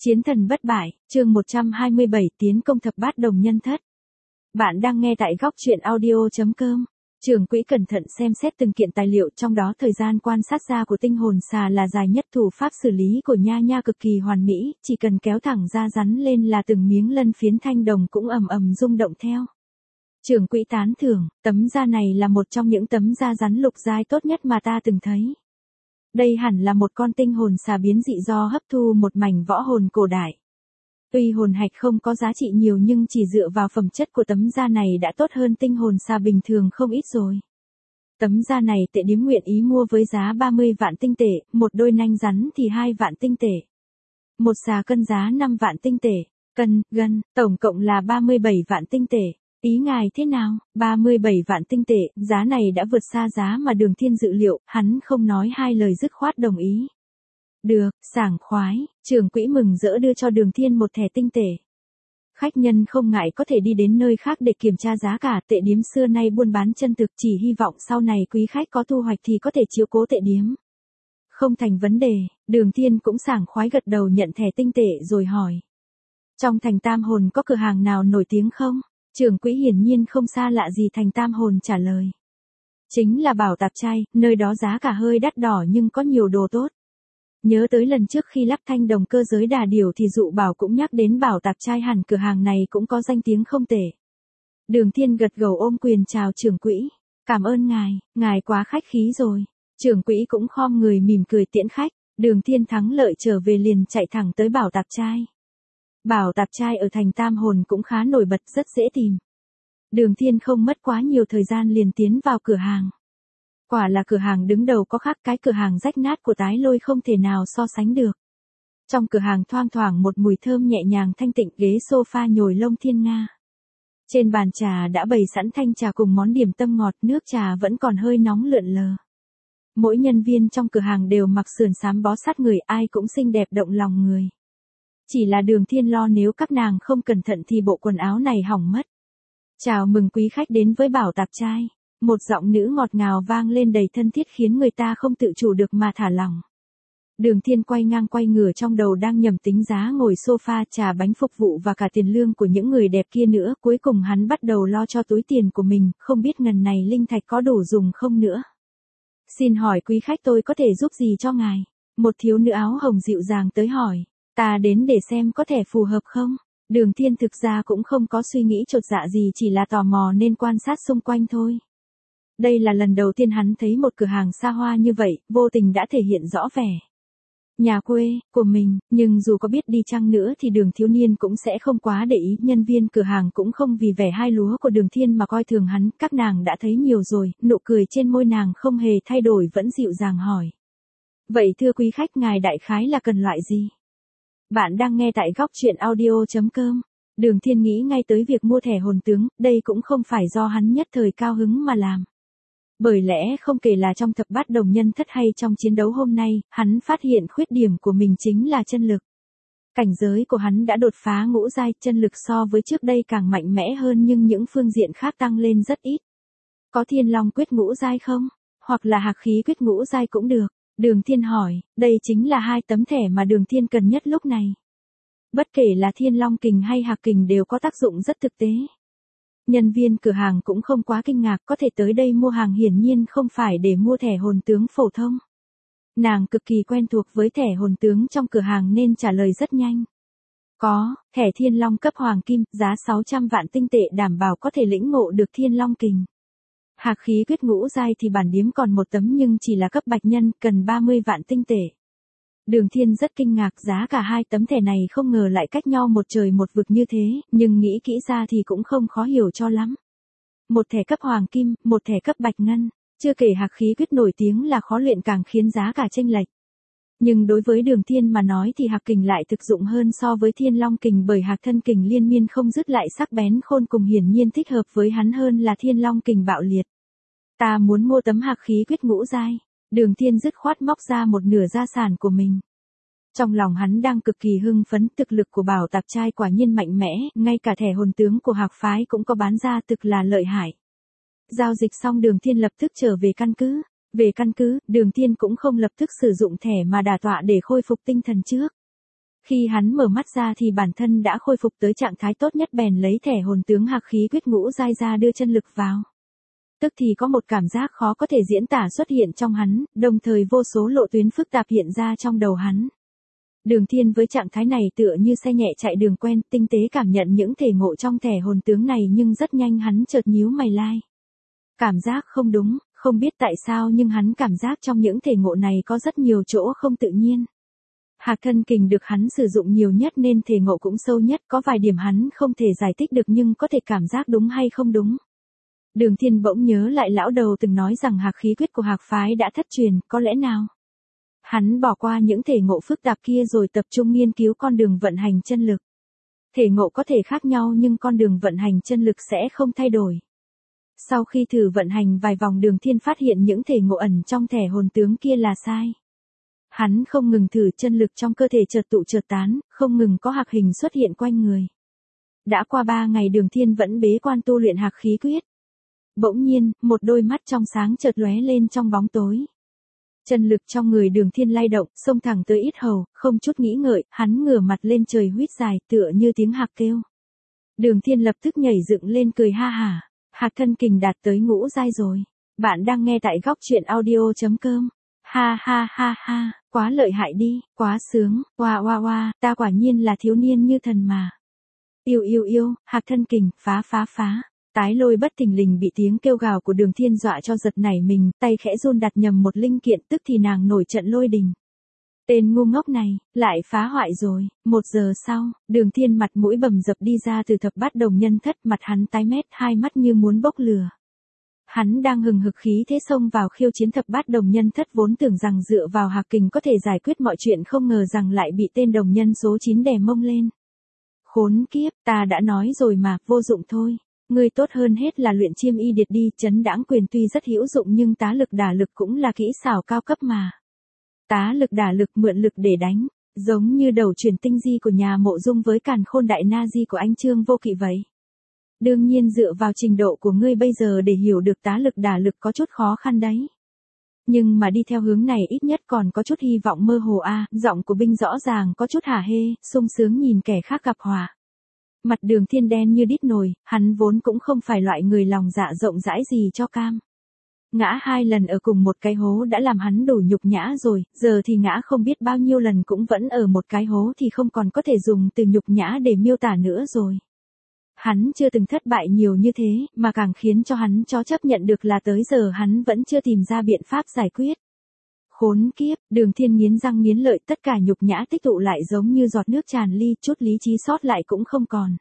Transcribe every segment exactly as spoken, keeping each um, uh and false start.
Chiến thần bất bại, chương một trăm hai mươi bảy tiến công thập bát đồng nhân thất. Bạn đang nghe tại góc truyện audio chấm com. Trưởng quỹ cẩn thận xem xét từng kiện tài liệu, trong đó thời gian quan sát ra của tinh hồn xà là dài nhất, thủ pháp xử lý của nha nha cực kỳ hoàn mỹ, chỉ cần kéo thẳng da rắn lên là từng miếng lân phiến thanh đồng cũng ầm ầm rung động theo. Trưởng quỹ tán thưởng, tấm da này là một trong những tấm da rắn lục giai tốt nhất mà ta từng thấy. Đây hẳn là một con tinh hồn xà biến dị do hấp thu một mảnh võ hồn cổ đại. Tuy hồn hạch không có giá trị nhiều nhưng chỉ dựa vào phẩm chất của tấm da này đã tốt hơn tinh hồn xà bình thường không ít rồi. Tấm da này tệ điếm nguyện ý mua với giá ba mươi vạn tinh tệ, một đôi nanh rắn thì hai vạn tinh tệ. Một xà cân giá năm vạn tinh tệ, cân, gân, tổng cộng là ba mươi bảy vạn tinh tệ. Ý ngài thế nào? ba mươi bảy vạn tinh tệ, giá này đã vượt xa giá mà Đường Thiên dự liệu, hắn không nói hai lời dứt khoát đồng ý. Được, sảng khoái, trưởng quỹ mừng rỡ đưa cho Đường Thiên một thẻ tinh tệ. Khách nhân không ngại có thể đi đến nơi khác để kiểm tra giá cả, tệ điếm xưa nay buôn bán chân thực, chỉ hy vọng sau này quý khách có thu hoạch thì có thể chiếu cố tệ điếm. Không thành vấn đề, Đường Thiên cũng sảng khoái gật đầu nhận thẻ tinh tệ rồi hỏi. Trong thành Tam Hồn có cửa hàng nào nổi tiếng không? Trưởng quỹ hiển nhiên không xa lạ gì thành Tam Hồn trả lời. Chính là Bảo Tạp Trai, nơi đó giá cả hơi đắt đỏ nhưng có nhiều đồ tốt. Nhớ tới lần trước khi lắp thanh đồng cơ giới đà điểu thì dụ Bảo cũng nhắc đến Bảo Tạp Trai, hẳn cửa hàng này cũng có danh tiếng không tệ. Đường Thiên gật gđầu ôm quyền chào trưởng quỹ. Cảm ơn ngài, ngài quá khách khí rồi. Trưởng quỹ cũng khom người mỉm cười tiễn khách. Đường Thiên thắng lợi trở về liền chạy thẳng tới Bảo Tạp Trai. Bảo Tạp Trai ở thành Tam Hồn cũng khá nổi bật, rất dễ tìm. Đường Thiên không mất quá nhiều thời gian liền tiến vào cửa hàng. Quả là cửa hàng đứng đầu có khác, cái cửa hàng rách nát của Tái Lôi không thể nào so sánh được. Trong cửa hàng thoang thoảng một mùi thơm nhẹ nhàng thanh tịnh, ghế sofa nhồi lông thiên nga. Trên bàn trà đã bày sẵn thanh trà cùng món điểm tâm ngọt, nước trà vẫn còn hơi nóng lượn lờ. Mỗi nhân viên trong cửa hàng đều mặc sườn xám bó sát người, ai cũng xinh đẹp động lòng người. Chỉ là Đường Thiên lo nếu các nàng không cẩn thận thì bộ quần áo này hỏng mất. Chào mừng quý khách đến với Bảo Tạp Trai. Một giọng nữ ngọt ngào vang lên đầy thân thiết khiến người ta không tự chủ được mà thả lỏng. Đường Thiên quay ngang quay ngửa, trong đầu đang nhẩm tính giá ngồi sofa, trà bánh phục vụ và cả tiền lương của những người đẹp kia nữa. Cuối cùng hắn bắt đầu lo cho túi tiền của mình, không biết ngần này linh thạch có đủ dùng không nữa. Xin hỏi quý khách tôi có thể giúp gì cho ngài? Một thiếu nữ áo hồng dịu dàng tới hỏi. Ta đến để xem có thể phù hợp không? Đường Thiên thực ra cũng không có suy nghĩ chột dạ gì, chỉ là tò mò nên quan sát xung quanh thôi. Đây là lần đầu tiên hắn thấy một cửa hàng xa hoa như vậy, vô tình đã thể hiện rõ vẻ nhà quê của mình, nhưng dù có biết đi chăng nữa thì Đường thiếu niên cũng sẽ không quá để ý. Nhân viên cửa hàng cũng không vì vẻ hai lúa của Đường Thiên mà coi thường hắn, các nàng đã thấy nhiều rồi, nụ cười trên môi nàng không hề thay đổi, vẫn dịu dàng hỏi. Vậy thưa quý khách, ngài đại khái là cần loại gì? Bạn đang nghe tại góc truyện audio chấm com. Đường Thiên nghĩ ngay tới việc mua thẻ hồn tướng, đây cũng không phải do hắn nhất thời cao hứng mà làm. Bởi lẽ không kể là trong thập bát đồng nhân thất hay trong chiến đấu hôm nay, hắn phát hiện khuyết điểm của mình chính là chân lực. Cảnh giới của hắn đã đột phá ngũ giai, chân lực so với trước đây càng mạnh mẽ hơn, nhưng những phương diện khác tăng lên rất ít. Có Thiên Long quyết ngũ giai không? Hoặc là Hạc khí quyết ngũ giai cũng được. Đường Thiên hỏi, đây chính là hai tấm thẻ mà Đường Thiên cần nhất lúc này. Bất kể là Thiên Long kình hay Hạc kình đều có tác dụng rất thực tế. Nhân viên cửa hàng cũng không quá kinh ngạc, có thể tới đây mua hàng hiển nhiên không phải để mua thẻ hồn tướng phổ thông. Nàng cực kỳ quen thuộc với thẻ hồn tướng trong cửa hàng nên trả lời rất nhanh. Có, thẻ Thiên Long cấp hoàng kim, giá sáu trăm vạn tinh tệ, đảm bảo có thể lĩnh ngộ được Thiên Long kình. Hạc khí quyết ngũ giai thì bản điếm còn một tấm nhưng chỉ là cấp bạch nhân, cần ba mươi vạn tinh tệ. Đường Thiên rất kinh ngạc, giá cả hai tấm thẻ này không ngờ lại cách nhau một trời một vực như thế, nhưng nghĩ kỹ ra thì cũng không khó hiểu cho lắm. Một thẻ cấp hoàng kim, một thẻ cấp bạch ngân, chưa kể Hạc khí quyết nổi tiếng là khó luyện càng khiến giá cả chênh lệch. Nhưng đối với Đường Thiên mà nói thì Hạc kình lại thực dụng hơn so với Thiên Long kình, bởi Hạc thân kình liên miên không dứt lại sắc bén khôn cùng, hiển nhiên thích hợp với hắn hơn là Thiên Long kình bạo liệt. Ta muốn mua tấm Hạc khí quyết ngũ giai. Đường Thiên dứt khoát móc ra một nửa gia sản của mình. Trong lòng hắn đang cực kỳ hưng phấn, thực lực của Bảo Tạp Trai quả nhiên mạnh mẽ, ngay cả thẻ hồn tướng của Hạc phái cũng có bán ra, thực là lợi hại. Giao dịch xong Đường Thiên lập tức trở về căn cứ. Về căn cứ, Đường Thiên cũng không lập tức sử dụng thẻ mà đả tọa để khôi phục tinh thần trước. Khi hắn mở mắt ra thì bản thân đã khôi phục tới trạng thái tốt nhất, bèn lấy thẻ hồn tướng hạc khí quyết ngũ giai ra đưa chân lực vào. Tức thì có một cảm giác khó có thể diễn tả xuất hiện trong hắn, đồng thời vô số lộ tuyến phức tạp hiện ra trong đầu hắn. Đường Thiên với trạng thái này tựa như xe nhẹ chạy đường quen, tinh tế cảm nhận những thể ngộ trong thẻ hồn tướng này, nhưng rất nhanh hắn chợt nhíu mày lai. Cảm giác không đúng, không biết tại sao nhưng hắn cảm giác trong những thể ngộ này có rất nhiều chỗ không tự nhiên. Hạc thân kình được hắn sử dụng nhiều nhất nên thể ngộ cũng sâu nhất, có vài điểm hắn không thể giải thích được nhưng có thể cảm giác đúng hay không đúng. Đường Thiên bỗng nhớ lại lão đầu từng nói rằng hạc khí quyết của hạc phái đã thất truyền, có lẽ nào hắn bỏ qua những thể ngộ phức tạp kia rồi tập trung nghiên cứu con đường vận hành chân lực. Thể ngộ có thể khác nhau nhưng con đường vận hành chân lực sẽ không thay đổi. Sau khi thử vận hành vài vòng, Đường Thiên phát hiện những thể ngộ ẩn trong thẻ hồn tướng kia là sai. Hắn không ngừng thử, chân lực trong cơ thể chợt tụ chợt tán, không ngừng có hạc hình xuất hiện quanh người. Đã qua ba ngày Đường Thiên vẫn bế quan tu luyện hạc khí quyết. Bỗng nhiên, một đôi mắt trong sáng chợt lóe lên trong bóng tối. Chân lực trong người Đường Thiên lay động, xông thẳng tới yết hầu, không chút nghĩ ngợi, hắn ngửa mặt lên trời huýt dài, tựa như tiếng hạc kêu. Đường Thiên lập tức nhảy dựng lên cười ha hả, hạc thân kình đạt tới ngũ giai rồi. Bạn đang nghe tại góc truyện audio chấm com. Ha ha ha ha, quá lợi hại đi, quá sướng, oa oa oa, ta quả nhiên là thiếu niên như thần mà. Yêu yêu yêu, hạc thân kình, phá phá phá. Tái Lôi bất thình lình bị tiếng kêu gào của Đường Thiên dọa cho giật nảy mình, tay khẽ run đặt nhầm một linh kiện, tức thì nàng nổi trận lôi đình. Tên ngu ngốc này, lại phá hoại rồi. Một giờ sau, Đường Thiên mặt mũi bầm dập đi ra từ thập bát đồng nhân thất, mặt hắn tái mét, hai mắt như muốn bốc lửa. Hắn đang hừng hực khí thế xông vào khiêu chiến thập bát đồng nhân thất, vốn tưởng rằng dựa vào hạc kình có thể giải quyết mọi chuyện, không ngờ rằng lại bị tên đồng nhân số chín đè mông lên. Khốn kiếp, ta đã nói rồi mà, vô dụng thôi. Ngươi tốt hơn hết là luyện chiêm y điệt đi, chấn đãng quyền tuy rất hữu dụng nhưng tá lực đả lực cũng là kỹ xảo cao cấp mà. Tá lực đả lực, mượn lực để đánh, giống như đầu truyền tinh di của nhà Mộ Dung với càn khôn đại na di của anh Trương Vô Kỵ vậy. Đương nhiên dựa vào trình độ của ngươi bây giờ để hiểu được tá lực đả lực có chút khó khăn đấy. Nhưng mà đi theo hướng này ít nhất còn có chút hy vọng mơ hồ a. À, giọng của Binh rõ ràng có chút hả hê, sung sướng nhìn kẻ khác gặp họa. Mặt Đường Thiên đen như đít nồi, hắn vốn cũng không phải loại người lòng dạ rộng rãi gì cho cam. Ngã hai lần ở cùng một cái hố đã làm hắn đủ nhục nhã rồi, giờ thì ngã không biết bao nhiêu lần cũng vẫn ở một cái hố thì không còn có thể dùng từ nhục nhã để miêu tả nữa rồi. Hắn chưa từng thất bại nhiều như thế, mà càng khiến cho hắn cho chấp nhận được là tới giờ hắn vẫn chưa tìm ra biện pháp giải quyết. Khốn kiếp, Đường Thiên nghiến răng nghiến lợi, tất cả nhục nhã tích tụ lại giống như giọt nước tràn ly, chút lý trí sót lại cũng không còn.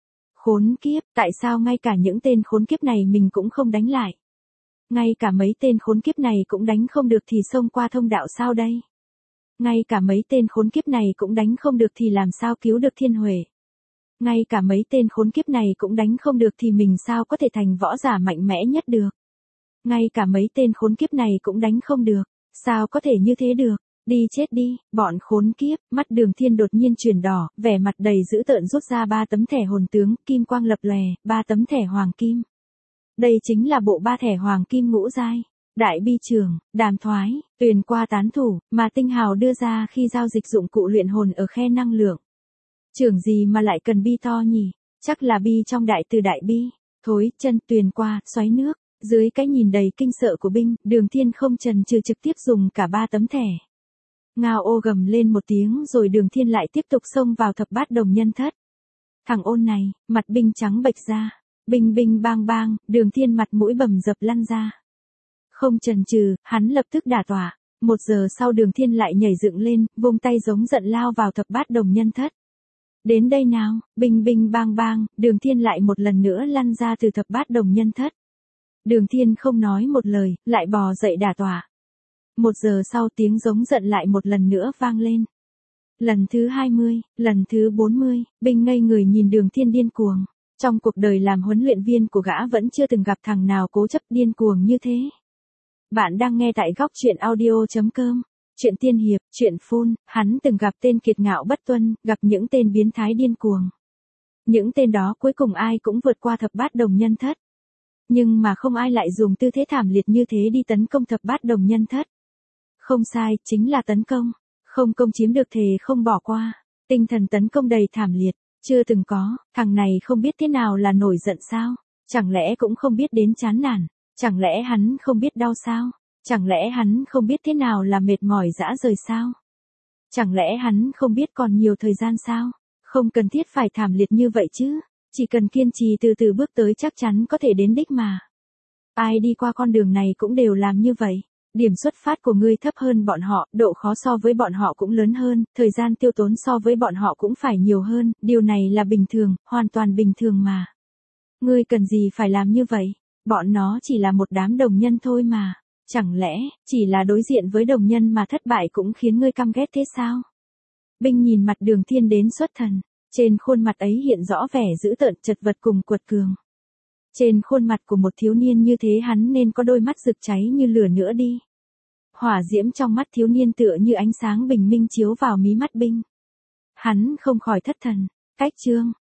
Khốn kiếp, tại sao ngay cả những tên khốn kiếp này mình cũng không đánh lại? Ngay cả mấy tên khốn kiếp này cũng đánh không được thì xông qua thông đạo sao đây? Ngay cả mấy tên khốn kiếp này cũng đánh không được thì làm sao cứu được Thiên Huệ? Ngay cả mấy tên khốn kiếp này cũng đánh không được thì mình sao có thể thành võ giả mạnh mẽ nhất được? Ngay cả mấy tên khốn kiếp này cũng đánh không được, sao có thể như thế được? Đi chết đi, bọn khốn kiếp. Mắt Đường Thiên đột nhiên chuyển đỏ, vẻ mặt đầy dữ tợn rút ra ba tấm thẻ hồn tướng, kim quang lập lòe, ba tấm thẻ hoàng kim. Đây chính là bộ ba thẻ hoàng kim ngũ giai. Đại bi trường, đàm thoái, tuyền qua tán thủ, mà Tinh Hào đưa ra khi giao dịch dụng cụ luyện hồn ở khe năng lượng. Trưởng gì mà lại cần bi to nhỉ? Chắc là bi trong đại từ đại bi. Thối, chân, tuyền qua, xoáy nước. Dưới cái nhìn đầy kinh sợ của Binh, Đường Thiên không chần chừ trực tiếp dùng cả ba tấm thẻ. Ngao ô gầm lên một tiếng rồi Đường Thiên lại tiếp tục xông vào thập bát đồng nhân thất. Thằng ôn này, mặt Binh trắng bệch ra. Binh binh bang bang, Đường Thiên mặt mũi bầm dập lăn ra. Không chần chừ, hắn lập tức đả tỏa. Một giờ sau Đường Thiên lại nhảy dựng lên, vung tay giống giận lao vào thập bát đồng nhân thất. Đến đây nào, binh binh bang bang, Đường Thiên lại một lần nữa lăn ra từ thập bát đồng nhân thất. Đường Thiên không nói một lời, lại bò dậy đả tỏa. Một giờ sau tiếng giống giận lại một lần nữa vang lên. Lần thứ hai mươi, lần thứ bốn mươi, Binh ngây người nhìn Đường Thiên điên cuồng. Trong cuộc đời làm huấn luyện viên của gã vẫn chưa từng gặp thằng nào cố chấp điên cuồng như thế. Bạn đang nghe tại góc truyện audio chấm com. Chuyện tiên hiệp, chuyện phun, hắn từng gặp tên kiệt ngạo bất tuân, gặp những tên biến thái điên cuồng. Những tên đó cuối cùng ai cũng vượt qua thập bát đồng nhân thất. Nhưng mà không ai lại dùng tư thế thảm liệt như thế đi tấn công thập bát đồng nhân thất. Không sai, chính là tấn công. Không công chiếm được thề không bỏ qua. Tinh thần tấn công đầy thảm liệt, chưa từng có, thằng này không biết thế nào là nổi giận sao? Chẳng lẽ cũng không biết đến chán nản? Chẳng lẽ hắn không biết đau sao? Chẳng lẽ hắn không biết thế nào là mệt mỏi dã rời sao? Chẳng lẽ hắn không biết còn nhiều thời gian sao? Không cần thiết phải thảm liệt như vậy chứ, chỉ cần kiên trì từ từ bước tới chắc chắn có thể đến đích mà. Ai đi qua con đường này cũng đều làm như vậy. Điểm xuất phát của ngươi thấp hơn bọn họ, độ khó so với bọn họ cũng lớn hơn, thời gian tiêu tốn so với bọn họ cũng phải nhiều hơn, điều này là bình thường, hoàn toàn bình thường mà. Ngươi cần gì phải làm như vậy? Bọn nó chỉ là một đám đồng nhân thôi mà. Chẳng lẽ, chỉ là đối diện với đồng nhân mà thất bại cũng khiến ngươi căm ghét thế sao? Binh nhìn mặt Đường Thiên đến xuất thần, trên khuôn mặt ấy hiện rõ vẻ dữ tợn chật vật cùng quật cường. Trên khuôn mặt của một thiếu niên như thế hắn nên có đôi mắt rực cháy như lửa nữa đi. Hỏa diễm trong mắt thiếu niên tựa như ánh sáng bình minh chiếu vào mí mắt Binh. Hắn không khỏi thất thần, cách chương,